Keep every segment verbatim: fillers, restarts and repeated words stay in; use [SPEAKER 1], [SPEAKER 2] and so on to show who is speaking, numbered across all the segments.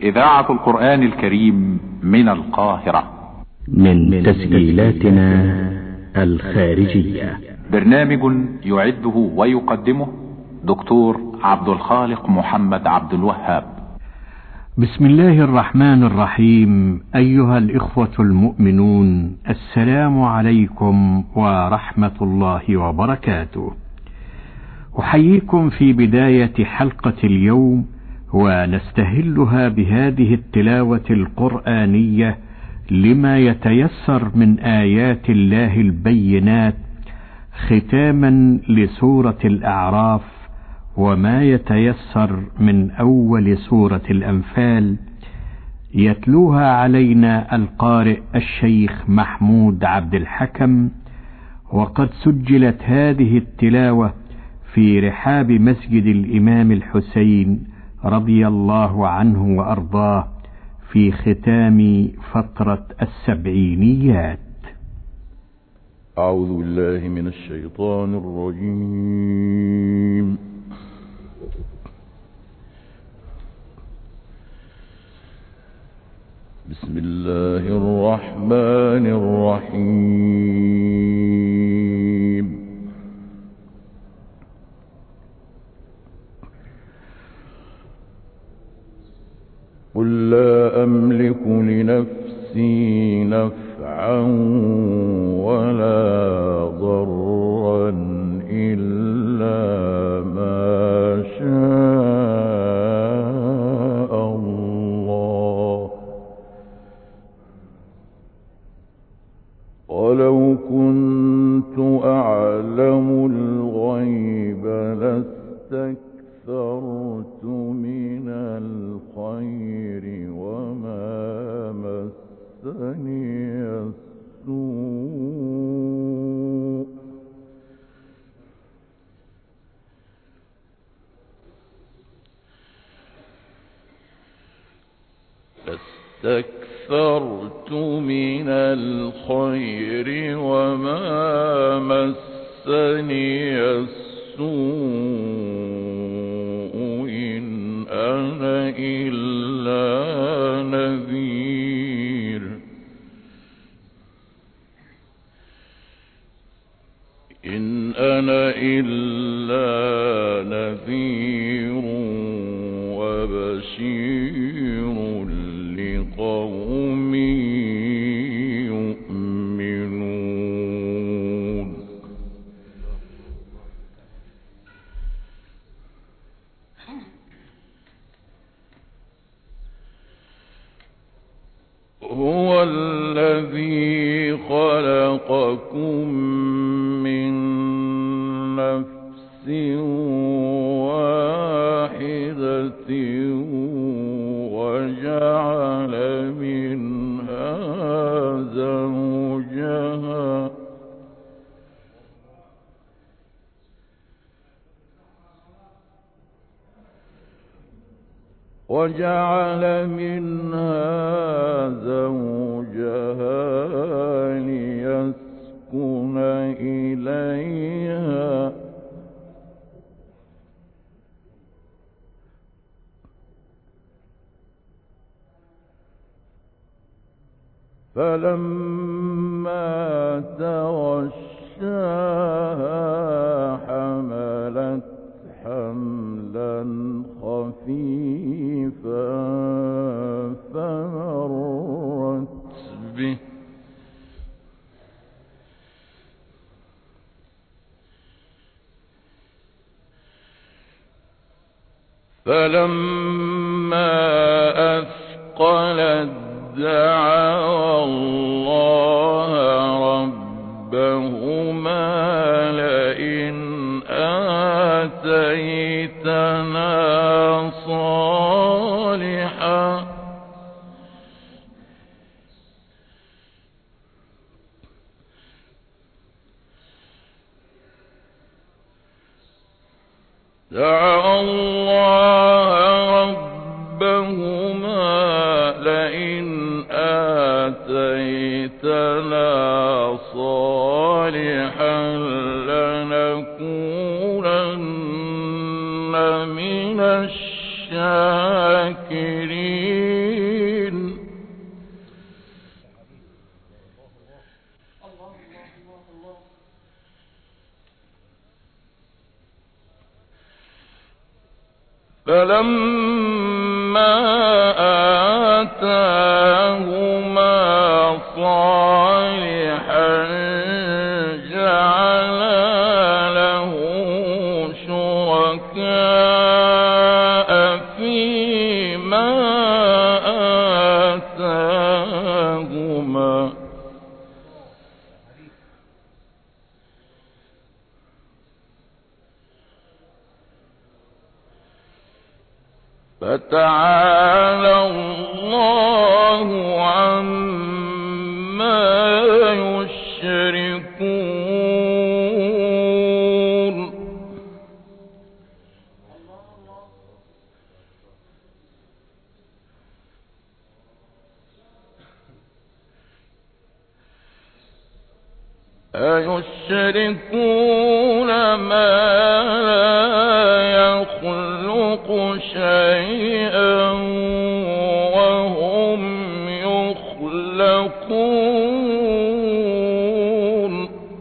[SPEAKER 1] إذاعة القرآن الكريم من القاهرة،
[SPEAKER 2] من تسجيلاتنا الخارجية.
[SPEAKER 1] برنامج يعده ويقدمه دكتور عبد الخالق محمد عبد الوهاب.
[SPEAKER 3] بسم الله الرحمن الرحيم. أيها الإخوة المؤمنون، السلام عليكم ورحمة الله وبركاته. أحييكم في بداية حلقة اليوم، ونستهلها بهذه التلاوة القرآنية لما يتيسر من آيات الله البينات، ختاما لسورة الأعراف، وما يتيسر من أول سورة الأنفال. يتلوها علينا القارئ الشيخ محمود عبد الحكم، وقد سجلت هذه التلاوة في رحاب مسجد الإمام الحسين رضي الله عنه وأرضاه في ختام فترة السبعينيات.
[SPEAKER 4] أعوذ بالله من الشيطان الرجيم. بسم الله الرحمن الرحيم. قل لا أملك لنفسي نفعا ولا ضرا إلا ما شاء الله، ولو كنت أعلم الغيب لاستكثرت من الخير وما مسني السوء، لاستكثرت من الخير وما مسني السوء، إن أنا إلا نذير إن أنا إلا نذير وبشير لقوم يؤمنون. هو الذي خلقكم من نفس واحدة وجعل منها زوجها وجعل منها زوجها ليسكن إليها، فلما تغشاها حملت حملا خفيفا فمرت به فلما أثقلت دعوا الله ربهما لئن آتيتنا صالحا دعوا الله ربهما لئن آتيتنا صالحا لنكونن من الشاكرين. فلما آتاهما صالحا جعلا له شركاء فيما آتاهما فتعالى الله عما يشركون. أيشركون ما لا يخلق شيئا وهم يخلقون.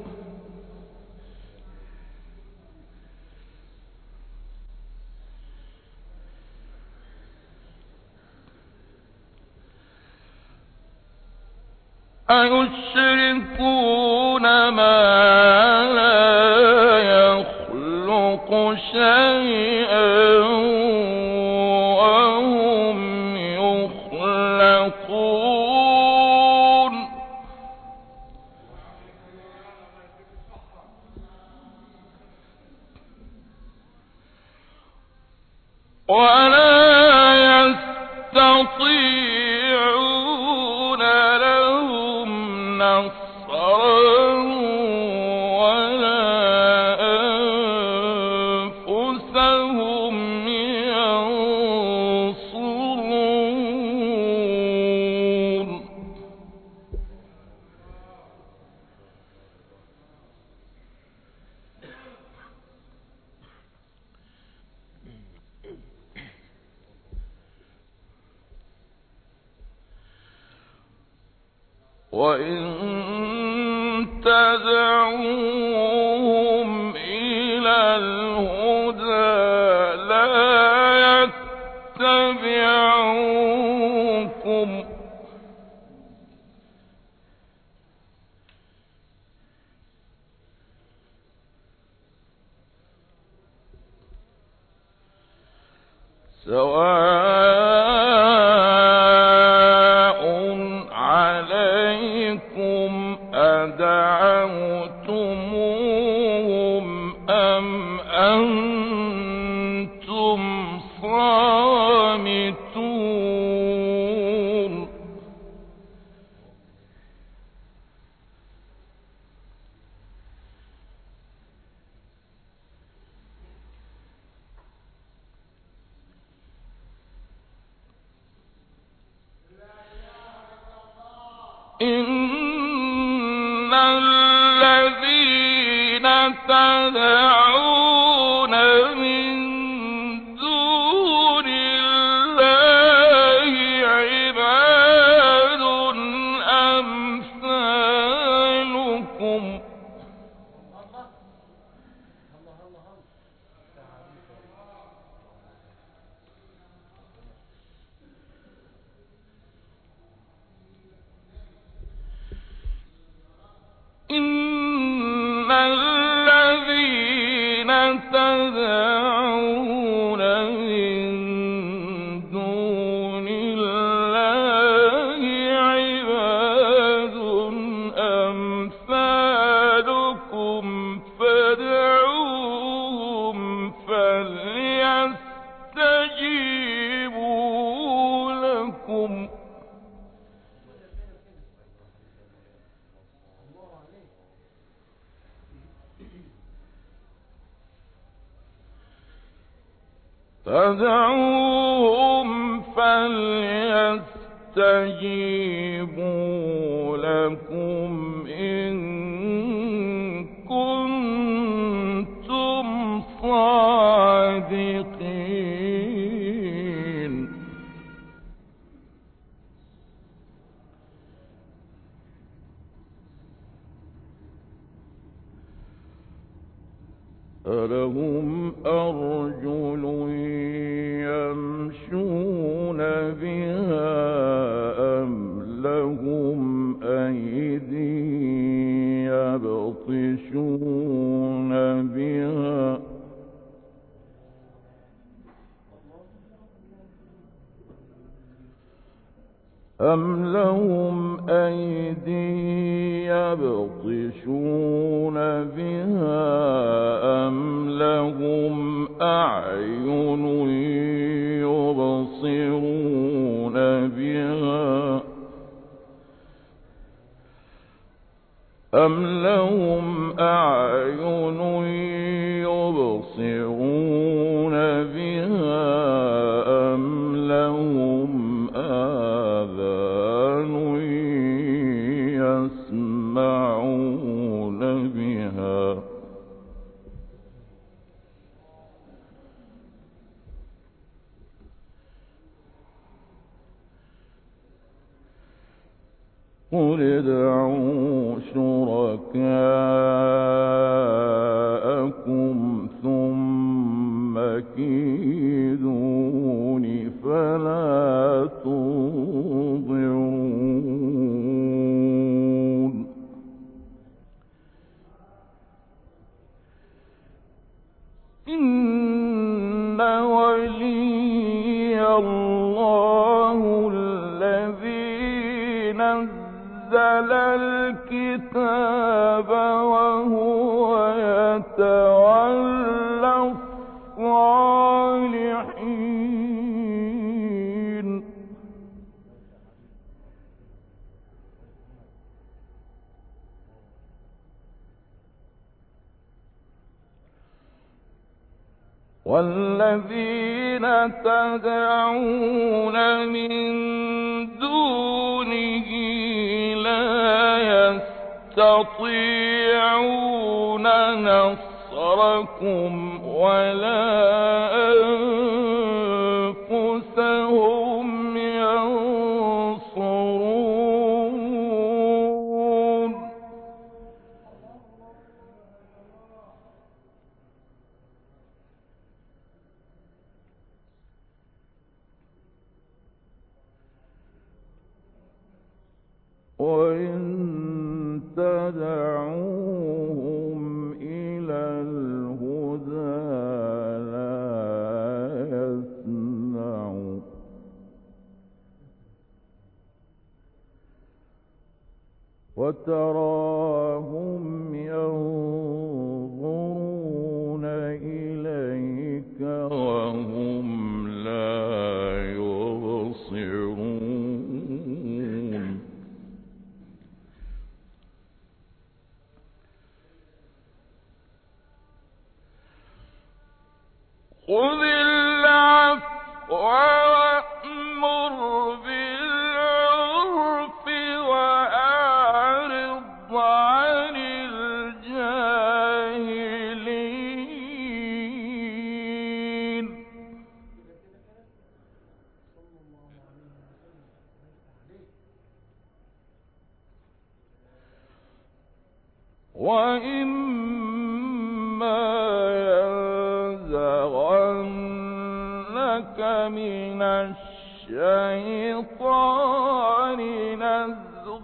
[SPEAKER 4] أيشركون ما لا يخلق شيئا وهم يخلقون. ولا يستطيعون لهم نصرا ولا أنفسهم ينصرون. وإن تدعوهم إلى الهدى لا يتبعوكم سواء عليكم أدعوتموهم أم أنتم صامتون. إن الذين تدعون من دون الله عباد أمثالكم إن الذين تدعون من دون الله عباد أمثالكم فادعوهم فليستجيبوا لكم فادعوهم فليستجيبوا لكم إن كنتم صادقين. ألهم أرجل يمشون بها أم لهم أيدي يبطشون بها أم لهم أيدي يبطشون بها أم لهم أعين يبصرون بها أم لهم أعين يبصرون بها أم لهم آذان يسمعون بها قل ادعوا شركاءكم ثم كيدون فلا تنظرون إن ولي الله الذي نزل الكتاب وهو يتولى الصالحين والذين تدعون من دونه لا يستطيعون نصركم ولا أنفسهم ينصرون وإن تدعوهم إلى الهدى لا يسمعوا وتراهم ينظرون إليك وهم لا يبصرون خذ العفو وأمر بالعرف وأعرض عن الجاهلين وإما ينزغنك من الشيطان نزغ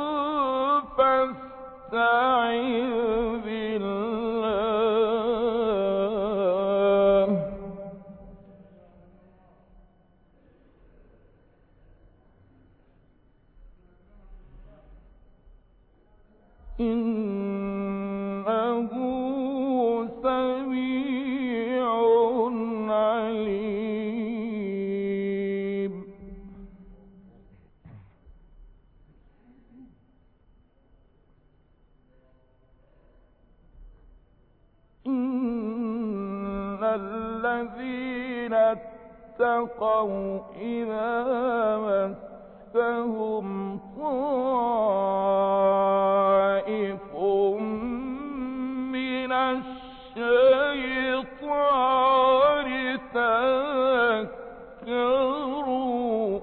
[SPEAKER 4] فاستعذ بالله إنه سميع عليم إن الذين اتقوا إذا مسهم طائف من الشيطان تذكروا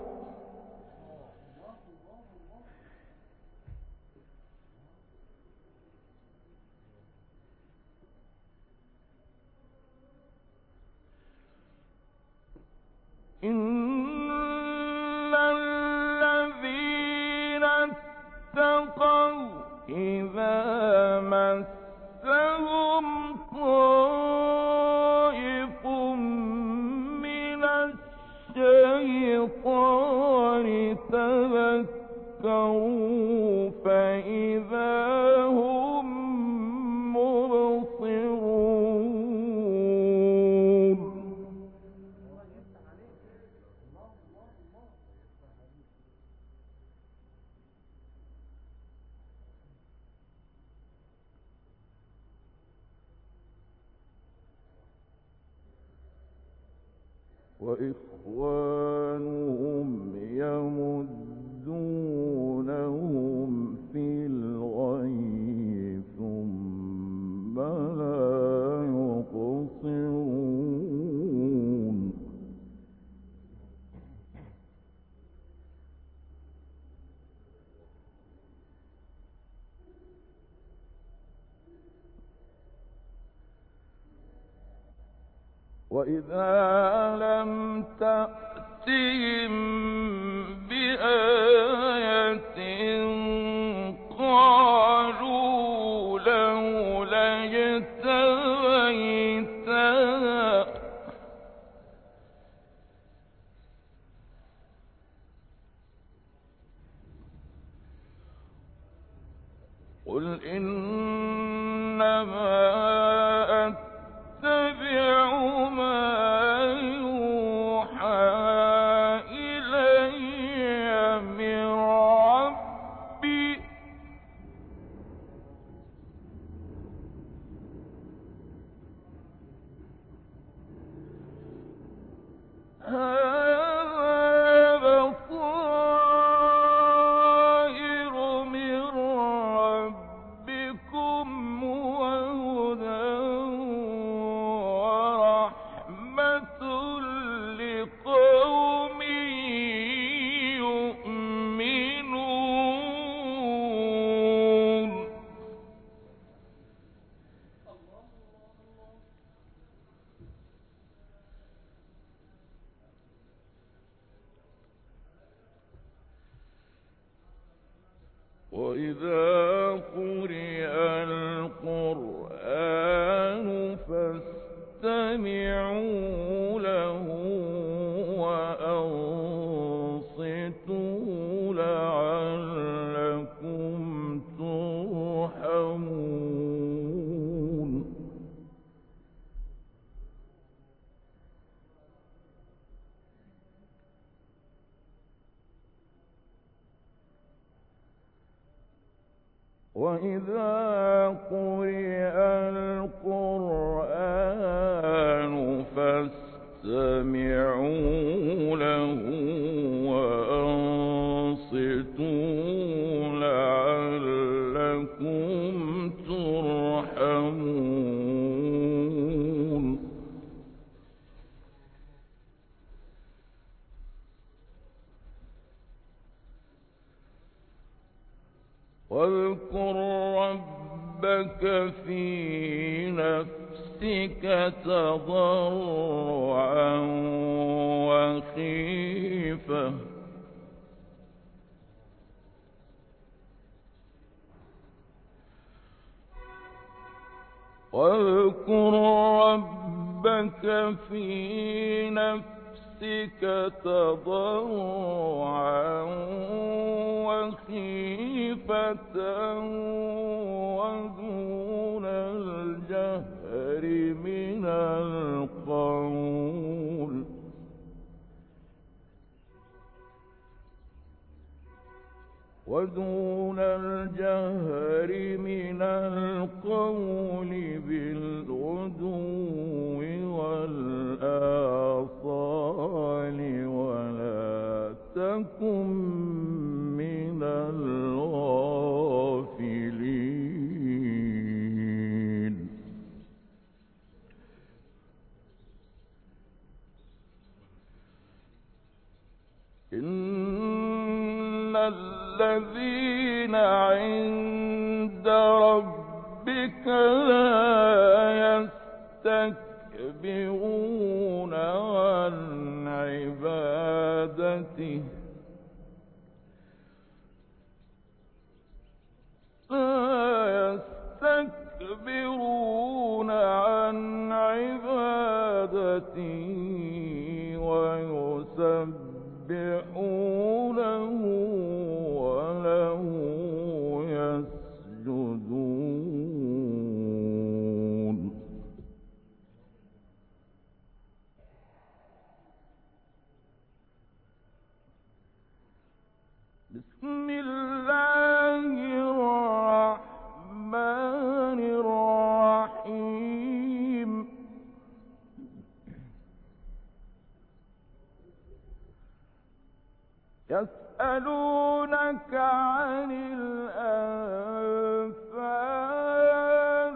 [SPEAKER 4] النار تذكروا فإذا هم مبصرون. وإخوانهم يمدونهم في الغي ثم لا يقصرون. وإذا لم تأتهم بآية قالوا لولا اجتبيتها قل إنما أتبع ما يوحى إلي من ربي هذا بصائر من ربكم وهدى ورحمة لقوم يؤمنون. وإذا قرئ القرآن فاستمعوا له وأنصتوا لعلكم ترحمون. وإذا قرئ القرآن فاستمعوا له وأنصتوا لعلكم ترحمون. واذكر ربك في نفسك تضرعا وخيفة واذكر ربك في نفسك تضرعا وخيفة ودون الجهر من القول ودون الجهر من القول بالغدو والآصال ولا تكن من الغافلين. إن الذين عند ربك لا يستكبرون عن عبادته لا يستكبرون عن عبادته ويسبحون له وله يسجدون. بسم الله الرحمن الرحيم. يسألونك عن الأنفال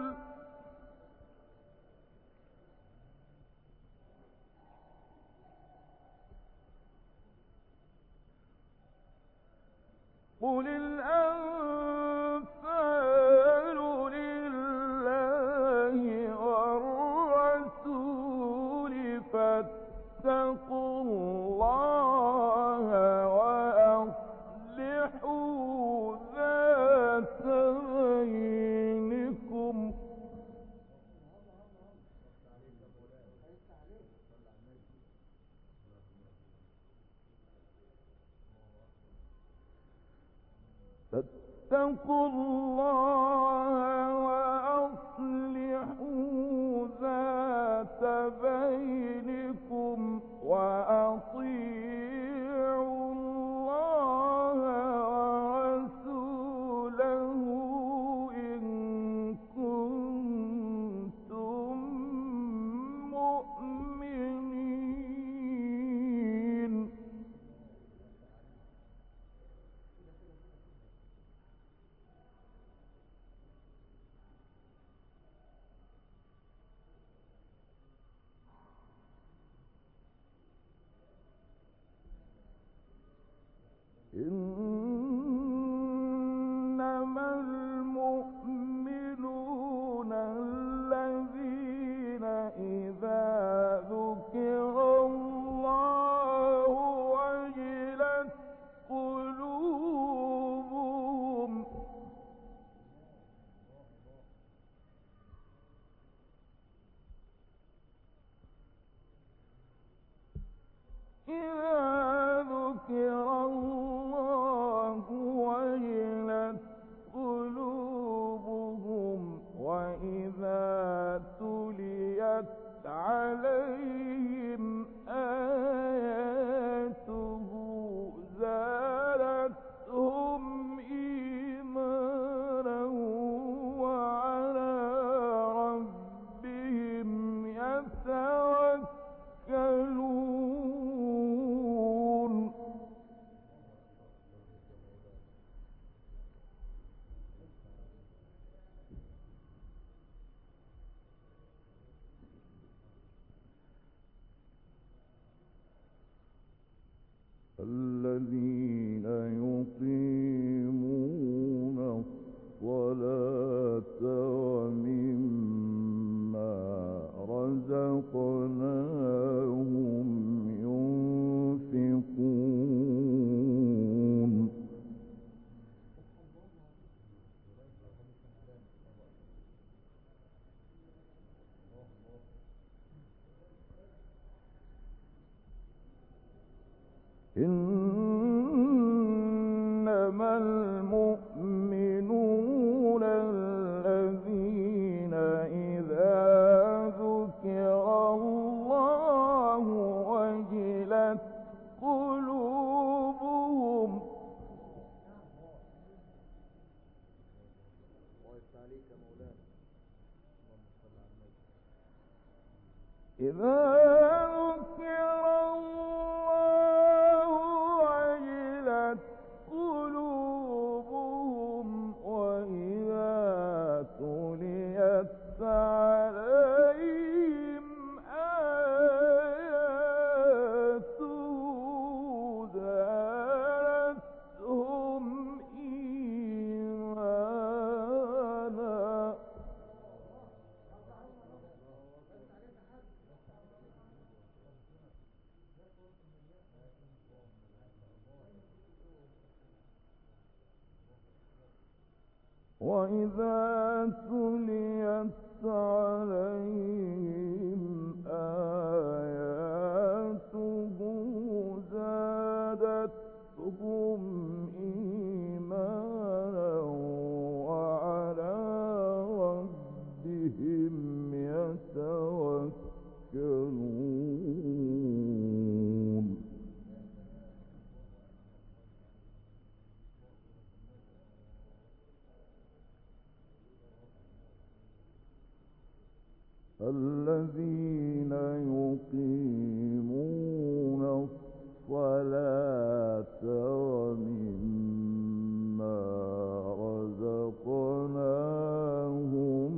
[SPEAKER 4] قل الأنفال لله والرسول فاتقوا الله وأصلحوا ذات بينكم فاتقوا الله وأصلحوا ذات بينكم وأطيعوا الله ورسوله إن كنتم مؤمنين. إنما المؤمنون الذين إذا ذكر الله وجلت قلوبهم إذا ذكر الله وجلت قلوبهم وإذا تليت عليهم آياته زادتهم إيمانا وعلى ربهم يتوكلون. الذين يقيمون الصلاة ومما رزقناهم ينفقون. إنما المؤمنون الذين إذا ذكر الله وجلت قلوبهم إذا ذكر الله وجلت قلوبهم وإذا تليت عليهم آياته زادتهم إيمانا وإذا تليت عليهم آياته زادتهم زادتهم إيمانا وعلى ربهم يتوكلون الذين يقيمون الصلاة ومما رزقناهم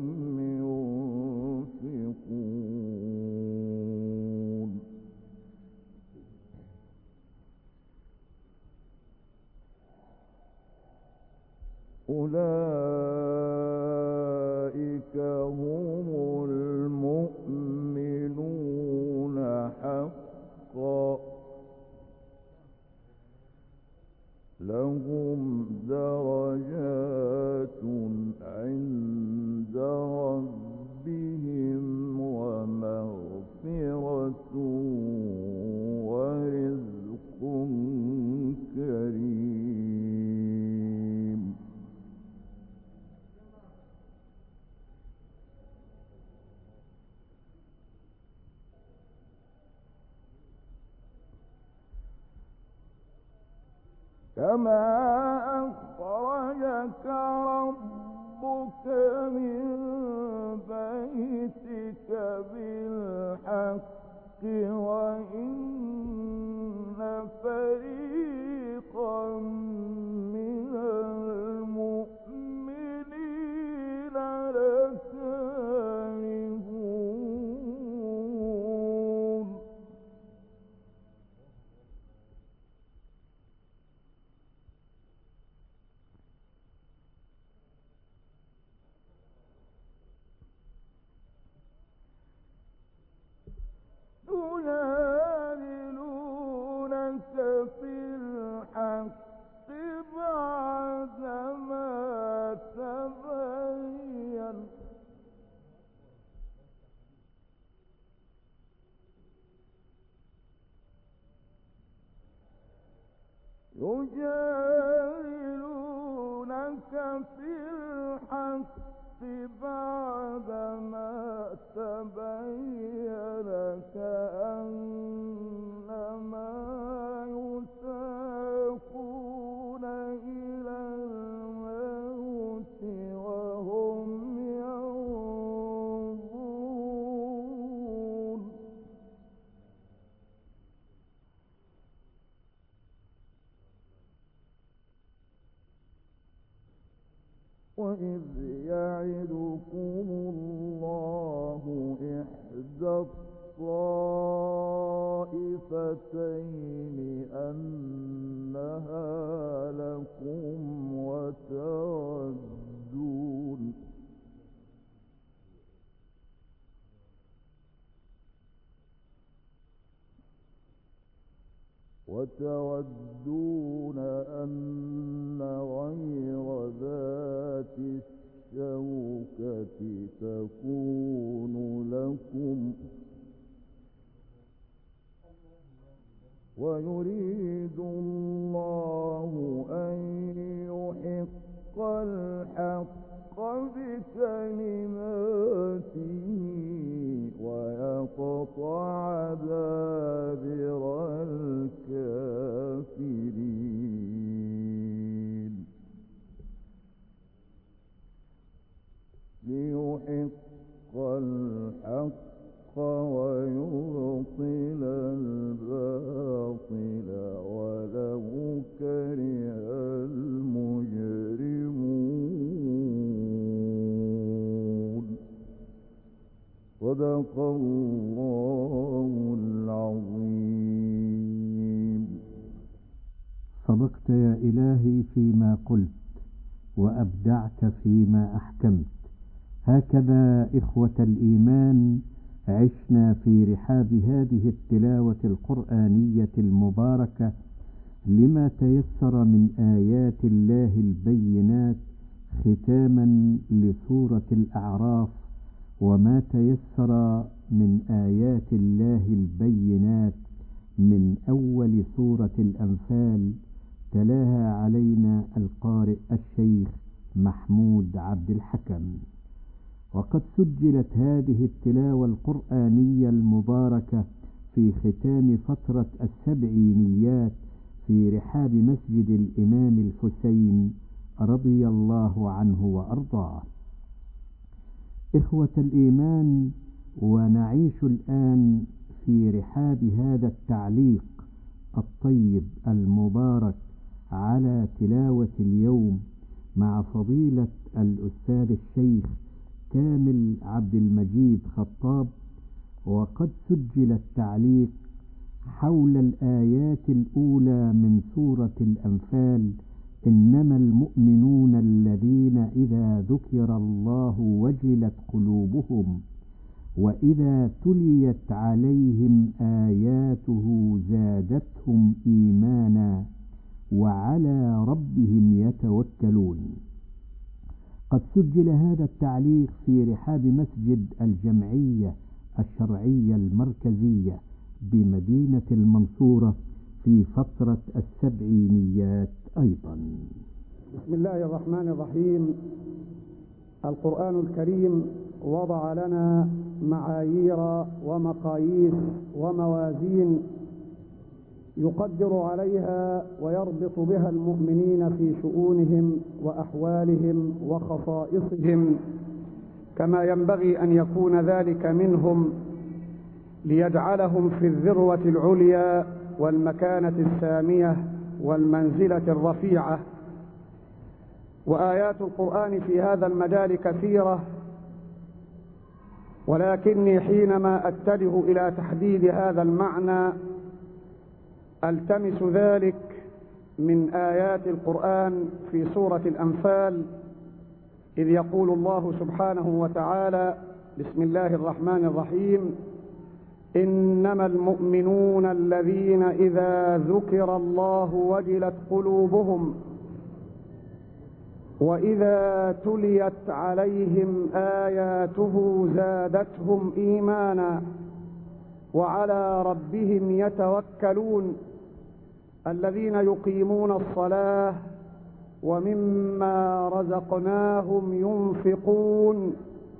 [SPEAKER 4] ينفقون أولئك هم المؤمنون حقا لهم درجات عند ربهم ومغفرة ورزق كريم كما أخرجك ربك من بيتك بالحق وإن فريقا من المؤمنين لكارهون يجادلونك في الحق بعدما تبين يجادلونك في الحق بعدما تبين كأنما يساقون إلى الموت وهم ينظرون وإذ يعدكم الله إحدى الطائفتين أنها لكم وتودون وتودون أن غير ذات الشوكة تكون لكم ويريد الله أن يحق الحق بكلماته ويقطع دابر الكافرين ليحق الحق ويبطل الباطل ولو كره المجرمون صدق الله العظيم.
[SPEAKER 3] صدقت يا إلهي فيما قلت وأبدعت فيما أحكمت. هكذا إخوة الإيمان عشنا في رحاب هذه التلاوة القرآنية المباركة لما تيسر من آيات الله البينات ختاما لسورة الأعراف، وما تيسر من آيات الله البينات من أول سورة الأنفال تلاها علينا القارئ الشيخ محمود عبد الحكم. وقد سجلت هذه التلاوة القرآنية المباركة في ختام فترة السبعينيات في رحاب مسجد الإمام الحسين رضي الله عنه وأرضاه. إخوة الإيمان، ونعيش الآن في رحاب هذا التعليق الطيب المبارك على تلاوة اليوم مع فضيلة الأستاذ الشيخ كامل عبد المجيد خطاب. وقد سجل التعليق حول الآيات الأولى من سورة الأنفال: إنما المؤمنون الذين إذا ذكر الله وجلت قلوبهم وإذا تليت عليهم آياته زادتهم إيمانا وعلى ربهم يتوكلون. قد سجل هذا التعليق في رحاب مسجد الجمعية الشرعية المركزية بمدينة المنصورة في فترة السبعينيات أيضا.
[SPEAKER 5] بسم الله الرحمن الرحيم. القرآن الكريم وضع لنا معايير ومقاييس وموازين يقدر عليها ويربط بها المؤمنين في شؤونهم وأحوالهم وخصائصهم كما ينبغي أن يكون ذلك منهم، ليجعلهم في الذروة العليا والمكانة السامية والمنزلة الرفيعة. وآيات القرآن في هذا المجال كثيرة، ولكني حينما أتجه إلى تحديد هذا المعنى ألتمس ذلك من آيات القرآن في سورة الأنفال، إذ يقول الله سبحانه وتعالى: بسم الله الرحمن الرحيم: إنما المؤمنون الذين إذا ذكر الله وجلت قلوبهم وإذا تليت عليهم آياته زادتهم إيمانا وعلى ربهم يتوكلون الذين يقيمون الصلاة ومما رزقناهم ينفقون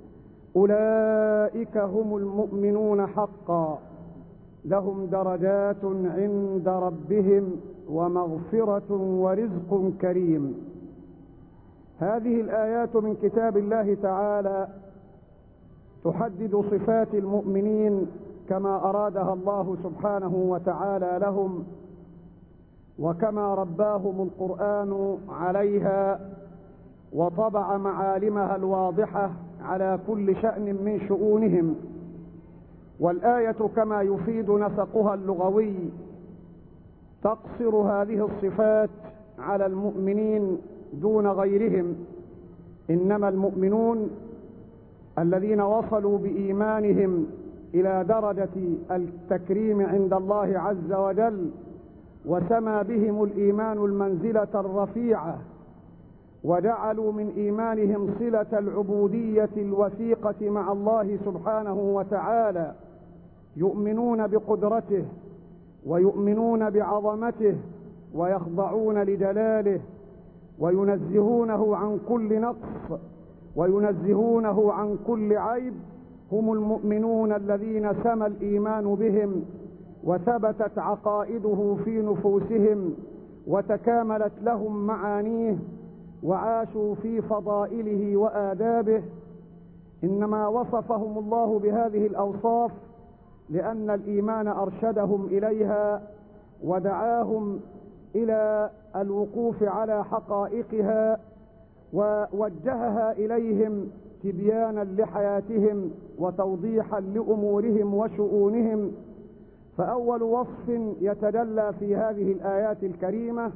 [SPEAKER 5] أولئك هم المؤمنون حقا لهم درجات عند ربهم ومغفرة ورزق كريم. هذه الآيات من كتاب الله تعالى تحدد صفات المؤمنين كما أرادها الله سبحانه وتعالى لهم، وكما رباهم القرآن عليها وطبع معالمها الواضحة على كل شأن من شؤونهم. والآية كما يفيد نسقها اللغوي تقصر هذه الصفات على المؤمنين دون غيرهم. إنما المؤمنون الذين وصلوا بإيمانهم إلى درجة التكريم عند الله عز وجل، وسمى بهم الإيمان المنزلة الرفيعة، وجعلوا من إيمانهم صلة العبودية الوثيقة مع الله سبحانه وتعالى، يؤمنون بقدرته ويؤمنون بعظمته ويخضعون لجلاله وينزهونه عن كل نقص وينزهونه عن كل عيب. هم المؤمنون الذين سمى الإيمان بهم وثبتت عقائده في نفوسهم وتكاملت لهم معانيه وعاشوا في فضائله وآدابه. إنما وصفهم الله بهذه الأوصاف لأن الإيمان أرشدهم إليها ودعاهم إلى الوقوف على حقائقها ووجهها إليهم تبيانا لحياتهم وتوضيحا لأمورهم وشؤونهم. فأول وصف يتجلى في هذه الآيات الكريمة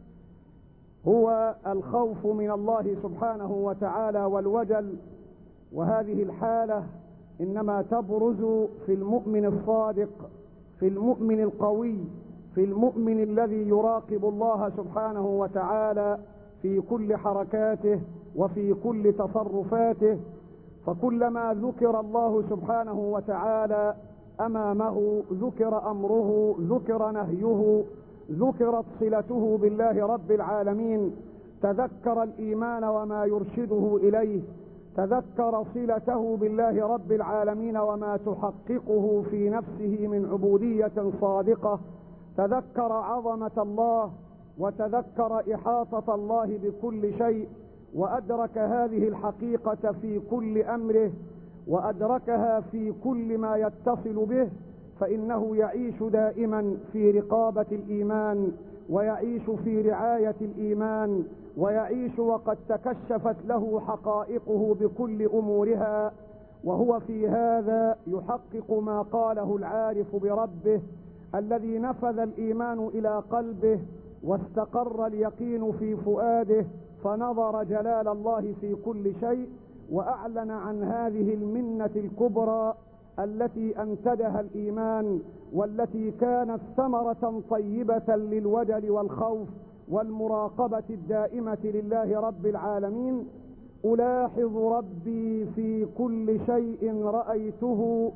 [SPEAKER 5] هو الخوف من الله سبحانه وتعالى والوجل، وهذه الحالة إنما تبرز في المؤمن الصادق، في المؤمن القوي، في المؤمن الذي يراقب الله سبحانه وتعالى في كل حركاته وفي كل تصرفاته. فكلما ذكر الله سبحانه وتعالى أمامه ذكر أمره، ذكر نهيه، ذكرت صلته بالله رب العالمين تذكر الإيمان وما يرشده إليه، تذكر صلته بالله رب العالمين وما تحققه في نفسه من عبودية صادقة، تذكر عظمة الله وتذكر إحاطة الله بكل شيء، وأدرك هذه الحقيقة في كل أمره، وأدركها في كل ما يتصل به، فإنه يعيش دائما في رقابة الإيمان، ويعيش في رعاية الإيمان، ويعيش وقد تكشفت له حقائقه بكل أمورها، وهو في هذا يحقق ما قاله العارف بربه الذي نفذ الإيمان إلى قلبه واستقر اليقين في فؤاده، فنظر جلال الله في كل شيء، وأعلن عن هذه المنة الكبرى التي أنتجها الإيمان، والتي كانت ثمرة طيبة للوجل والخوف والمراقبة الدائمة لله رب العالمين. ألاحظ ربي في كل شيء رأيته،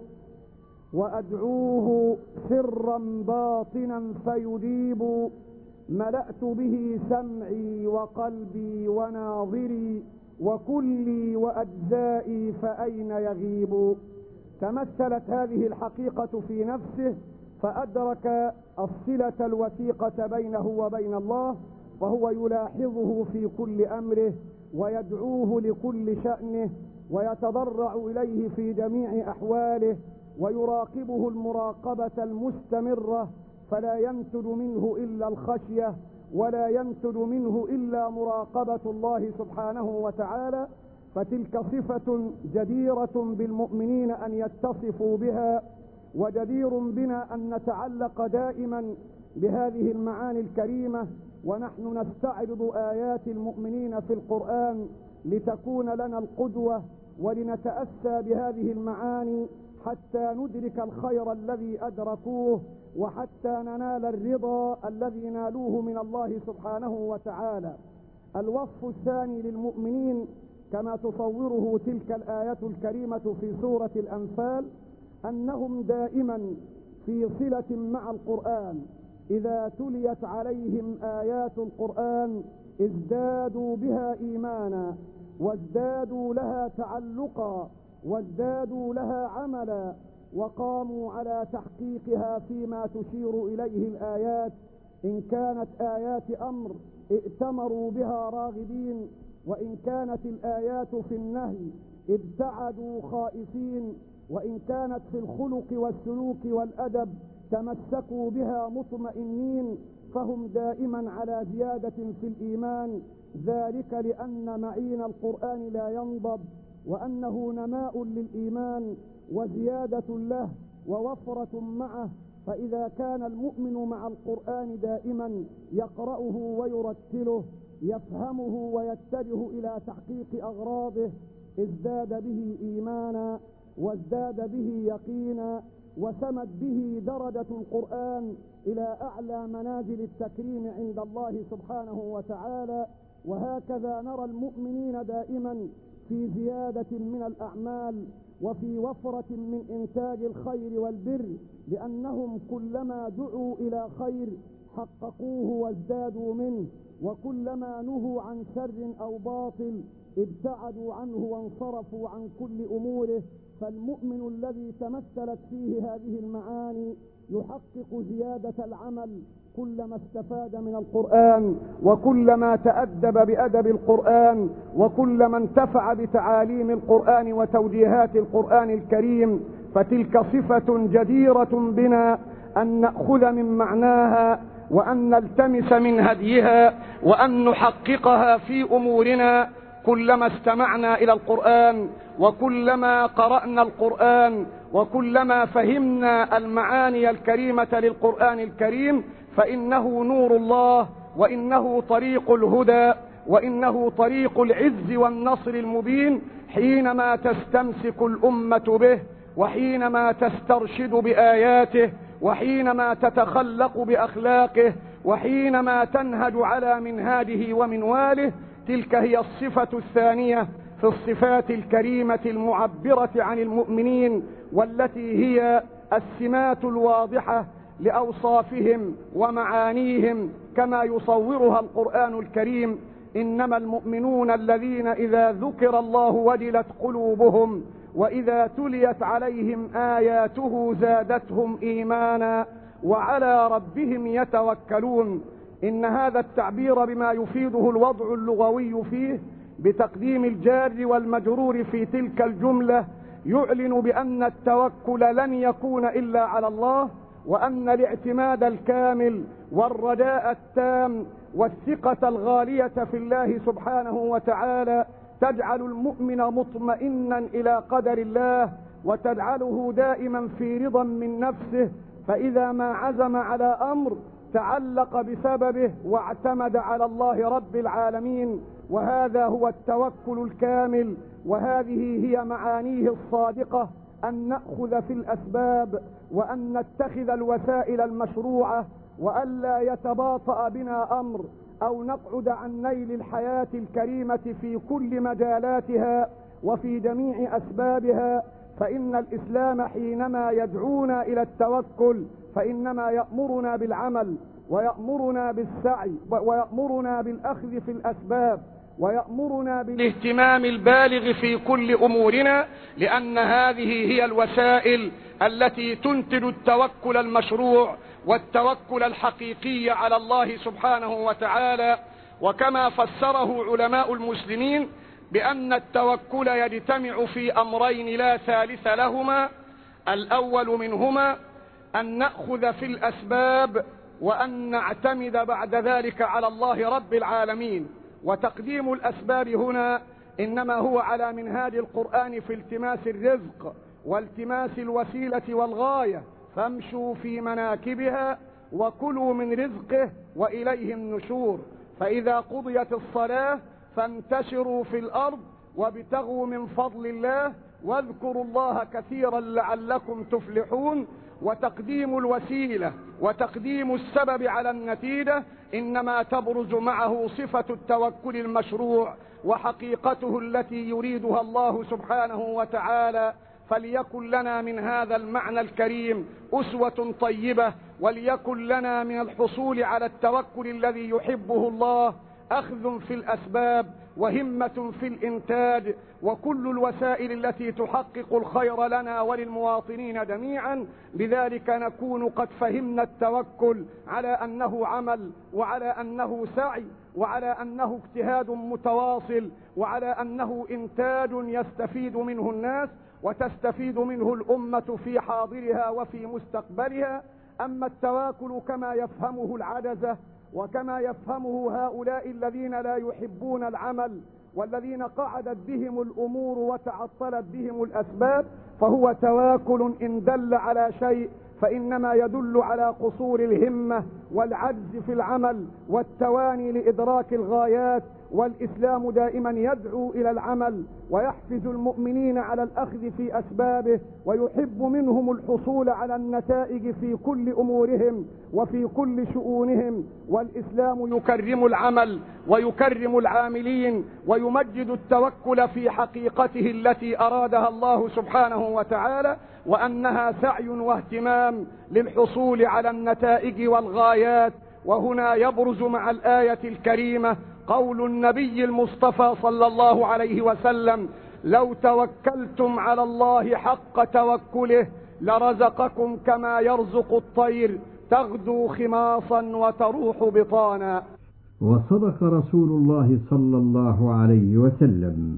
[SPEAKER 5] وأدعوه سرا باطنا فيجيب، ملأت به سمعي وقلبي وناظري، وكلي وأجزائي فأين يغيب. تمثلت هذه الحقيقة في نفسه فأدرك الصلة الوثيقة بينه وبين الله، وهو يلاحظه في كل أمره ويدعوه لكل شأنه ويتضرع إليه في جميع أحواله، ويراقبه المراقبة المستمرة، فلا ينتج منه إلا الخشية، ولا ينتج منه إلا مراقبة الله سبحانه وتعالى. فتلك صفة جديرة بالمؤمنين أن يتصفوا بها، وجدير بنا أن نتعلق دائما بهذه المعاني الكريمة، ونحن نستعرض آيات المؤمنين في القرآن لتكون لنا القدوة، ولنتأسى بهذه المعاني حتى ندرك الخير الذي أدركوه، وحتى ننال الرضا الذي نالوه من الله سبحانه وتعالى. الوصف الثاني للمؤمنين كما تصوره تلك الآية الكريمة في سورة الأنفال أنهم دائما في صلة مع القرآن، إذا تليت عليهم آيات القرآن ازدادوا بها إيمانا، وازدادوا لها تعلقا، وازدادوا لها عملا، وقاموا على تحقيقها فيما تشير إليه الآيات. إن كانت آيات أمر ائتمروا بها راغبين، وإن كانت الآيات في النهي ابتعدوا خائفين، وإن كانت في الخلق والسلوك والأدب تمسكوا بها مطمئنين، فهم دائما على زيادة في الإيمان، ذلك لأن معين القرآن لا ينضب، وأنه نماء للإيمان وزيادة له ووفرة معه. فإذا كان المؤمن مع القرآن دائما يقرأه ويرتله، يفهمه ويتجه إلى تحقيق أغراضه، ازداد به إيمانا، وازداد به يقينا، وسمت به درجة القرآن إلى أعلى منازل التكريم عند الله سبحانه وتعالى. وهكذا نرى المؤمنين دائما في زيادة من الأعمال، وفي وفرة من إنتاج الخير والبر، لأنهم كلما دعوا إلى خير حققوه وازدادوا منه، وكلما نهوا عن شر أو باطل ابتعدوا عنه وانصرفوا عن كل أموره. فالمؤمن الذي تمثلت فيه هذه المعاني يحقق زيادة العمل كلما استفاد من القرآن، وكلما تأدب بأدب القرآن، وكلما انتفع بتعاليم القرآن وتوجيهات القرآن الكريم. فتلك صفة جديرة بنا أن نأخذ من معناها، وأن نلتمس من هديها، وأن نحققها في أمورنا كلما استمعنا إلى القرآن، وكلما قرأنا القرآن، وكلما فهمنا المعاني الكريمة للقرآن الكريم. فإنه نور الله، وإنه طريق الهدى، وإنه طريق العز والنصر المبين، حينما تستمسك الأمة به، وحينما تسترشد بآياته، وحينما تتخلق بأخلاقه، وحينما تنهج على منهاجه ومنواله. تلك هي الصفة الثانية في الصفات الكريمة المعبرة عن المؤمنين، والتي هي السمات الواضحة لأوصافهم ومعانيهم كما يصورها القرآن الكريم: إنما المؤمنون الذين إذا ذكر الله وجلت قلوبهم وإذا تليت عليهم آياته زادتهم إيمانا وعلى ربهم يتوكلون. إن هذا التعبير بما يفيده الوضع اللغوي فيه بتقديم الجار والمجرور في تلك الجملة يعلن بأن التوكل لن يكون إلا على الله، وأن الاعتماد الكامل والرجاء التام والثقة الغالية في الله سبحانه وتعالى تجعل المؤمن مطمئنا إلى قدر الله، وتجعله دائما في رضا من نفسه، فإذا ما عزم على أمر تعلق بسببه واعتمد على الله رب العالمين. وهذا هو التوكل الكامل، وهذه هي معانيه الصادقة: أن نأخذ في الأسباب، وأن نتخذ الوسائل المشروعة، وألا يتباطأ بنا أمر أو نقعد عن نيل الحياة الكريمة في كل مجالاتها وفي جميع أسبابها. فإن الإسلام حينما يدعونا إلى التوكل فإنما يأمرنا بالعمل، ويأمرنا بالسعي، ويأمرنا بالأخذ في الأسباب، ويأمرنا بالاهتمام البالغ في كل أمورنا، لأن هذه هي الوسائل التي تنتج التوكل المشروع والتوكل الحقيقي على الله سبحانه وتعالى. وكما فسره علماء المسلمين بأن التوكل يجتمع في أمرين لا ثالث لهما: الأول منهما أن نأخذ في الأسباب، وأن نعتمد بعد ذلك على الله رب العالمين. وتقديم الأسباب هنا إنما هو على منهاج القرآن في التماس الرزق والتماس الوسيلة والغاية: فامشوا في مناكبها وكلوا من رزقه وإليه النشور. فإذا قضيت الصلاة فانتشروا في الأرض وابتغوا من فضل الله واذكروا الله كثيرا لعلكم تفلحون. وتقديم الوسيلة وتقديم السبب على النتيجة إنما تبرز معه صفة التوكل المشروع وحقيقته التي يريدها الله سبحانه وتعالى. فليكن لنا من هذا المعنى الكريم أسوة طيبة، وليكن لنا من الحصول على التوكل الذي يحبه الله أخذ في الأسباب وهمة في الإنتاج، وكل الوسائل التي تحقق الخير لنا وللمواطنين جميعا. بذلك نكون قد فهمنا التوكل على أنه عمل، وعلى أنه سعي، وعلى أنه اجتهاد متواصل، وعلى أنه إنتاج يستفيد منه الناس وتستفيد منه الأمة في حاضرها وفي مستقبلها. أما التواكل كما يفهمه العجزة وكما يفهمه هؤلاء الذين لا يحبون العمل والذين قعدت بهم الأمور وتعطلت بهم الأسباب، فهو تواكل إن دل على شيء فإنما يدل على قصور الهمة والعجز في العمل والتواني لإدراك الغايات. والإسلام دائما يدعو إلى العمل ويحفز المؤمنين على الأخذ في أسبابه، ويحب منهم الحصول على النتائج في كل أمورهم وفي كل شؤونهم. والإسلام يكرم العمل ويكرم العاملين ويمجد التوكل في حقيقته التي أرادها الله سبحانه وتعالى، وأنها سعي واهتمام للحصول على النتائج والغايات. وهنا يبرز مع الآية الكريمة قول النبي المصطفى صلى الله عليه وسلم: لو توكلتم على الله حق توكله لرزقكم كما يرزق الطير تغدو خماصا وتروح بطانا.
[SPEAKER 3] وصدق رسول الله صلى الله عليه وسلم.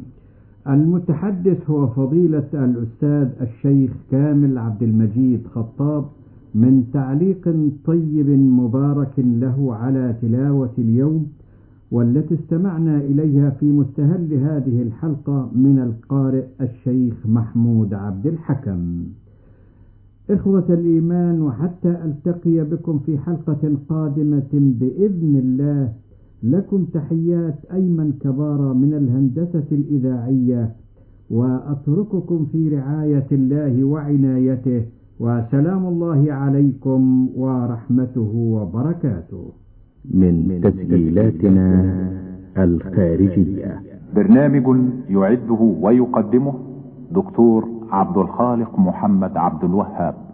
[SPEAKER 3] المتحدث هو فضيلة الأستاذ الشيخ كامل عبد المجيد خطاب، من تعليق طيب مبارك له على تلاوة اليوم، والتي استمعنا إليها في مستهل هذه الحلقة من القارئ الشيخ محمود عبد الحكم. إخوة الإيمان، وحتى ألتقي بكم في حلقة قادمة بإذن الله، لكم تحيات أيمن كبارة من الهندسة الإذاعية، وأترككم في رعاية الله وعنايته، وسلام الله عليكم ورحمته وبركاته.
[SPEAKER 2] من تسجيلاتنا الخارجية.
[SPEAKER 1] برنامج يعده ويقدمه دكتور عبد الخالق محمد عبد الوهاب.